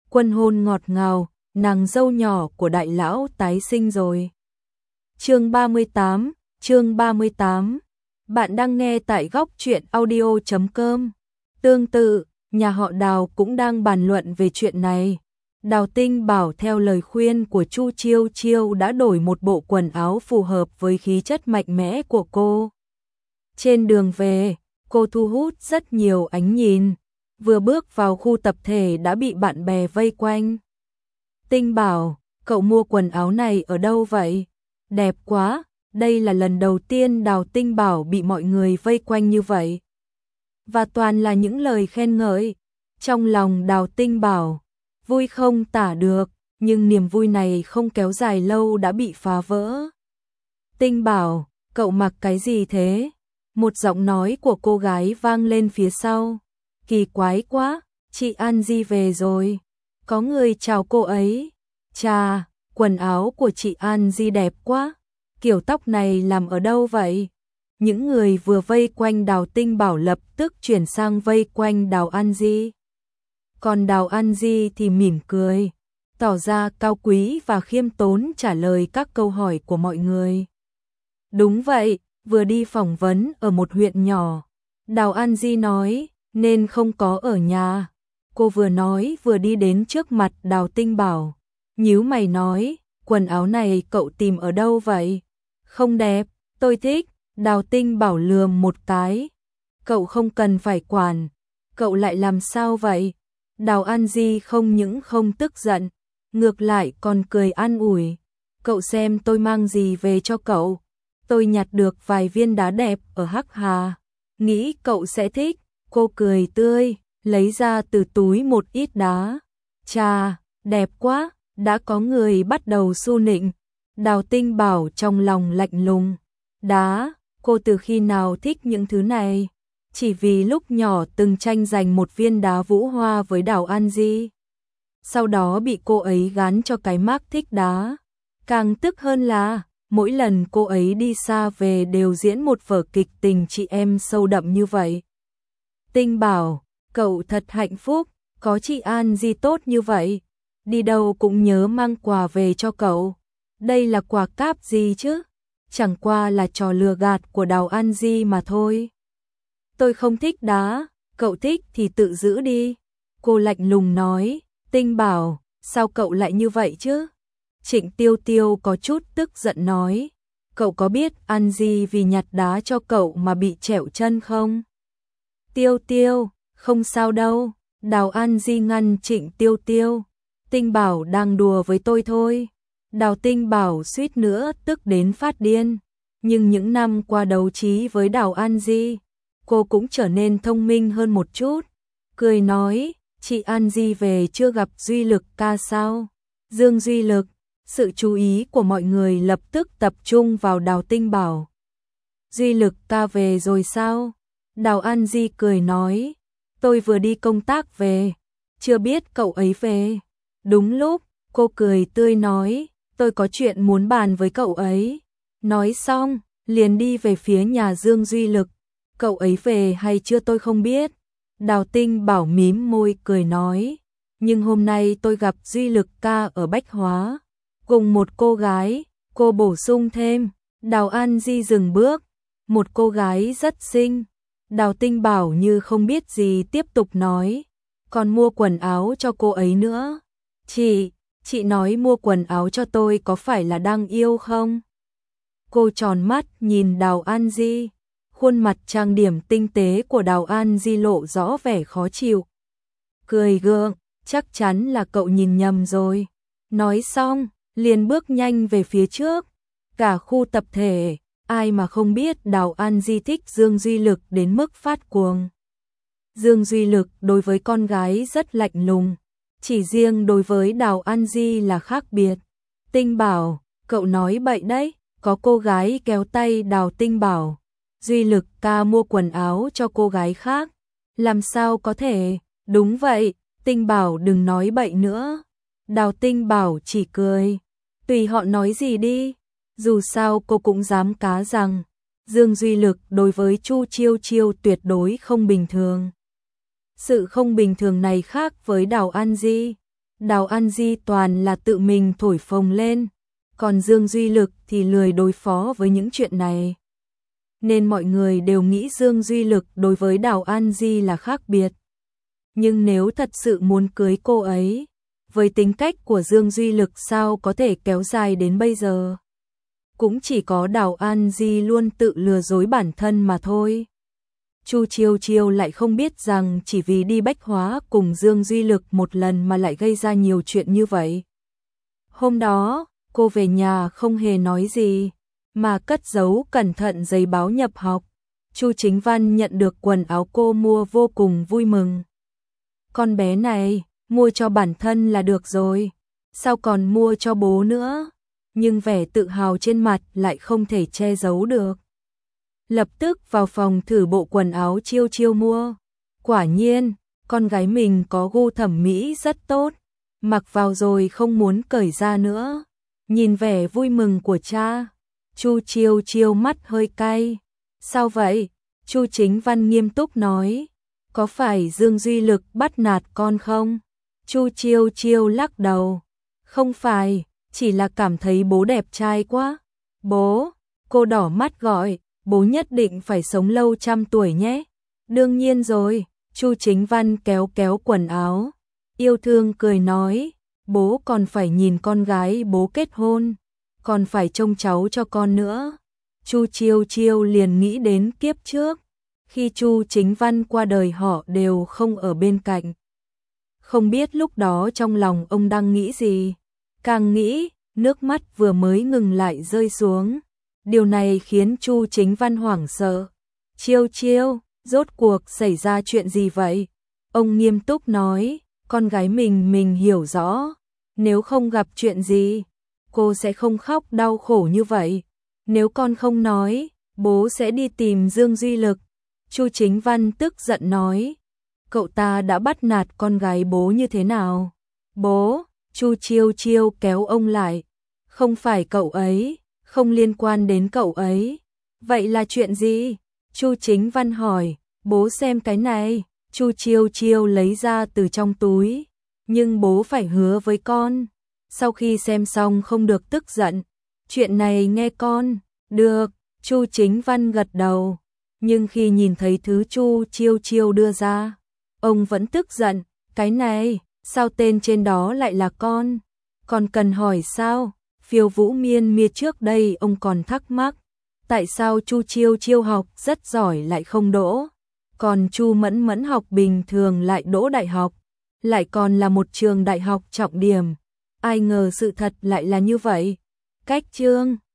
Quân hôn ngọt ngào, nàng dâu nhỏ của đại lão tái sinh rồi. Chương 38. Bạn đang nghe tại góc truyện audio.com. Tương tự, nhà họ Đào cũng đang bàn luận về chuyện này. Đào Tinh Bảo theo lời khuyên của Chu Chiêu Chiêu đã đổi một bộ quần áo phù hợp với khí chất mạnh mẽ của cô. Trên đường về, cô thu hút rất nhiều ánh nhìn. Vừa bước vào khu tập thể đã bị bạn bè vây quanh. Tinh Bảo, cậu mua quần áo này ở đâu vậy? Đẹp quá, đây là lần đầu tiên Đào Tinh Bảo bị mọi người vây quanh như vậy. Và toàn là những lời khen ngợi. Trong lòng Đào Tinh Bảo, vui không tả được, nhưng niềm vui này không kéo dài lâu đã bị phá vỡ. Tinh Bảo, cậu mặc cái gì thế? Một giọng nói của cô gái vang lên phía sau. Kỳ quái quá, chị An Di về rồi. Có người chào cô ấy. Chà, quần áo của chị An Di đẹp quá. Kiểu tóc này làm ở đâu vậy? Những người vừa vây quanh Đào Tinh Bảo lập tức chuyển sang vây quanh Đào An Di. Còn Đào An Di thì mỉm cười, tỏ ra cao quý và khiêm tốn trả lời các câu hỏi của mọi người. Đúng vậy, vừa đi phỏng vấn ở một huyện nhỏ. Đào An Di nói, nên không có ở nhà. Cô vừa nói vừa đi đến trước mặt Đào Tinh Bảo. Nhíu mày nói, quần áo này cậu tìm ở đâu vậy? Không đẹp, tôi thích. Đào Tinh Bảo lườm một cái. Cậu không cần phải quản. Cậu lại làm sao vậy? Đào An Di không những không tức giận, ngược lại còn cười an ủi. Cậu xem tôi mang gì về cho cậu. Tôi nhặt được vài viên đá đẹp ở Hắc Hà. Nghĩ cậu sẽ thích. Cô cười tươi, lấy ra từ túi một ít đá. Chà, đẹp quá, đã có người bắt đầu xu nịnh. Đào Tinh Bảo trong lòng lạnh lùng. Đá, cô từ khi nào thích những thứ này? Chỉ vì lúc nhỏ từng tranh giành một viên đá vũ hoa với Đào An Di. Sau đó bị cô ấy gán cho cái mác thích đá. Càng tức hơn là, mỗi lần cô ấy đi xa về đều diễn một vở kịch tình chị em sâu đậm như vậy. Tinh Bảo, cậu thật hạnh phúc, có chị An Di tốt như vậy. Đi đâu cũng nhớ mang quà về cho cậu. Đây là quà cáp gì chứ? Chẳng qua là trò lừa gạt của Đào An Di mà thôi. Tôi không thích đá, cậu thích thì tự giữ đi. Cô lạnh lùng nói, Tinh Bảo, sao cậu lại như vậy chứ? Trịnh Tiêu Tiêu có chút tức giận nói, cậu có biết An Di vì nhặt đá cho cậu mà bị trẹo chân không? Tiêu Tiêu, không sao đâu. Đào An Di ngăn Trịnh Tiêu Tiêu. Tinh Bảo đang đùa với tôi thôi. Đào Tinh Bảo suýt nữa tức đến phát điên. Nhưng những năm qua đấu trí với Đào An Di, cô cũng trở nên thông minh hơn một chút. Cười nói, chị An Di về chưa gặp Duy Lực ca sao? Dương Duy Lực, sự chú ý của mọi người lập tức tập trung vào Đào Tinh Bảo. Duy Lực ca về rồi sao? Đào An Di cười nói, tôi vừa đi công tác về, chưa biết cậu ấy về. Đúng lúc, cô cười tươi nói, tôi có chuyện muốn bàn với cậu ấy. Nói xong, liền đi về phía nhà Dương Duy Lực. Cậu ấy về hay chưa tôi không biết. Đào Tinh Bảo mím môi cười nói, nhưng hôm nay tôi gặp Duy Lực ca ở Bách Hóa, cùng một cô gái. Cô bổ sung thêm. Đào An Di dừng bước, một cô gái rất xinh. Đào Tinh Bảo như không biết gì tiếp tục nói, còn mua quần áo cho cô ấy nữa. Chị nói mua quần áo cho tôi có phải là đang yêu không? Cô tròn mắt nhìn Đào An Di, khuôn mặt trang điểm tinh tế của Đào An Di lộ rõ vẻ khó chịu. Cười gượng, chắc chắn là cậu nhìn nhầm rồi. Nói xong, liền bước nhanh về phía trước. Cả khu tập thể, ai mà không biết Đào An Di thích Dương Duy Lực đến mức phát cuồng. Dương Duy Lực đối với con gái rất lạnh lùng, chỉ riêng đối với Đào An Di là khác biệt. Tinh Bảo, cậu nói bậy đấy. Có cô gái kéo tay Đào Tinh Bảo. Duy Lực ca mua quần áo cho cô gái khác. Làm sao có thể? Đúng vậy, Tinh Bảo đừng nói bậy nữa. Đào Tinh Bảo chỉ cười. Tùy họ nói gì đi. Dù sao cô cũng dám cá rằng Dương Duy Lực đối với Chu Chiêu Chiêu tuyệt đối không bình thường. Sự không bình thường này khác với Đào An Di. Đào An Di toàn là tự mình thổi phồng lên, còn Dương Duy Lực thì lười đối phó với những chuyện này. Nên mọi người đều nghĩ Dương Duy Lực đối với Đào An Di là khác biệt. Nhưng nếu thật sự muốn cưới cô ấy, với tính cách của Dương Duy Lực sao có thể kéo dài đến bây giờ? Cũng chỉ có Đào An Di luôn tự lừa dối bản thân mà thôi. Chu Chiêu Chiêu lại không biết rằng chỉ vì đi bách hóa cùng Dương Duy Lực một lần mà lại gây ra nhiều chuyện như vậy. Hôm đó, cô về nhà không hề nói gì, mà cất giấu cẩn thận giấy báo nhập học. Chu Chính Văn nhận được quần áo cô mua vô cùng vui mừng. Con bé này, mua cho bản thân là được rồi, sao còn mua cho bố nữa? Nhưng vẻ tự hào trên mặt lại không thể che giấu được. Lập tức vào phòng thử bộ quần áo Chiêu Chiêu mua. Quả nhiên, con gái mình có gu thẩm mỹ rất tốt, mặc vào rồi không muốn cởi ra nữa. Nhìn vẻ vui mừng của cha, Chu Chiêu Chiêu mắt hơi cay. Sao vậy? Chu Chính Văn nghiêm túc nói. Có phải Dương Duy Lực bắt nạt con không? Chu Chiêu Chiêu lắc đầu. Không phải, chỉ là cảm thấy bố đẹp trai quá. Bố, cô đỏ mắt gọi, bố nhất định phải sống lâu 100 tuổi nhé. Đương nhiên rồi, Chu Chính Văn kéo kéo quần áo. Yêu thương cười nói, bố còn phải nhìn con gái bố kết hôn, còn phải trông cháu cho con nữa. Chu Chiêu Chiêu liền nghĩ đến kiếp trước, khi Chu Chính Văn qua đời họ đều không ở bên cạnh. Không biết lúc đó trong lòng ông đang nghĩ gì, càng nghĩ, nước mắt vừa mới ngừng lại rơi xuống. Điều này khiến Chu Chính Văn hoảng sợ. Chiêu Chiêu, rốt cuộc xảy ra chuyện gì vậy? Ông nghiêm túc nói, con gái mình hiểu rõ, nếu không gặp chuyện gì, cô sẽ không khóc đau khổ như vậy. Nếu con không nói, bố sẽ đi tìm Dương Duy Lực. Chu Chính Văn tức giận nói, cậu ta đã bắt nạt con gái bố như thế nào? Bố, Chu Chiêu Chiêu kéo ông lại, không phải cậu ấy, không liên quan đến cậu ấy. Vậy là chuyện gì? Chu Chính Văn hỏi, bố xem cái này. Chu Chiêu Chiêu lấy ra từ trong túi, nhưng bố phải hứa với con, sau khi xem xong không được tức giận. Chuyện này nghe con. Được, Chu Chính Văn gật đầu, nhưng khi nhìn thấy thứ Chu Chiêu Chiêu đưa ra, ông vẫn tức giận. Cái này, sao tên trên đó lại là con? Còn cần hỏi sao? Phiêu Vũ Miên Miên trước đây ông còn thắc mắc, tại sao Chu Chiêu Chiêu học rất giỏi lại không đỗ, còn Chu Mẫn Mẫn học bình thường lại đỗ đại học, lại còn là một trường đại học trọng điểm. Ai ngờ sự thật lại là như vậy. Cách chương